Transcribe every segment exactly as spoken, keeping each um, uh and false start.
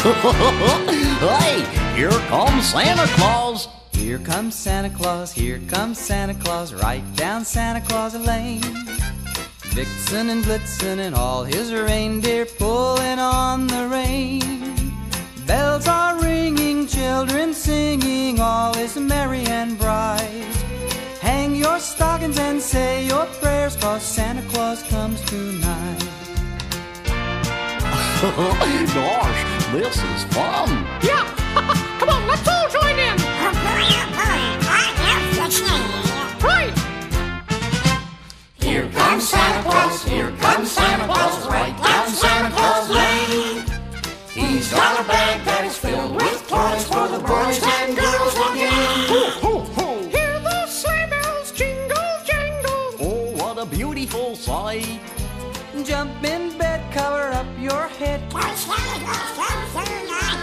Hey, here comes Santa Claus. Here comes Santa Claus, here comes Santa Claus, right down Santa Claus Lane. Vixen and Blitzen and all his reindeer pulling on the rein. Bells are ringing, children singing, all is merry and bright. Hang your stockings and say your prayers, 'cause Santa Claus comes tonight. Gosh, this is fun. Yeah, come on, let's all join in. Oh boy, oh boy, I have the chair. Right. Here comes Santa Claus, here comes Santa Claus, right down Santa Claus Lane. He's got a bag that is filled with toys for the boys and girls again. Ho, ho, ho. Hear the sleigh bells jingle, jangle. Oh, what a beautiful sight. Jump in bed, cover up your head. 'Cause Santa Claus comes tonight.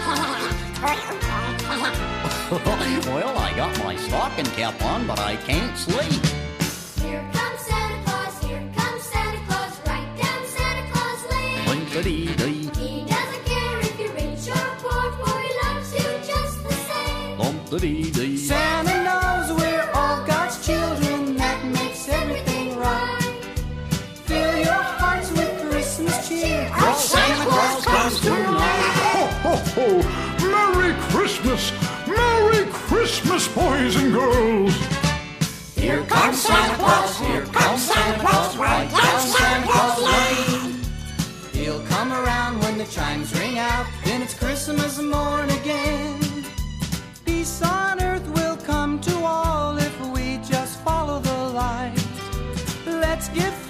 Well, I got my stocking cap on, but I can't sleep. Here comes Santa Claus, here comes Santa Claus, right down Santa Claus Lane. Link-a-dee-dee, He doesn't care if you're rich or poor, for he loves you just the same. lump-a-dee-dee. Santa knows we're all God's children, that makes everything right. Fill your hearts with Christmas cheer, 'cause Santa Claus comes tonight. Ho, ho, ho! Merry Christmas! Merry Christmas, boys and girls! Here comes Santa Claus, here comes Santa Claus, right down Santa Claus Lane. He'll come around when the chimes ring out, then it's Christmas morn again. Peace on earth will come to all if we just follow the light. Let's give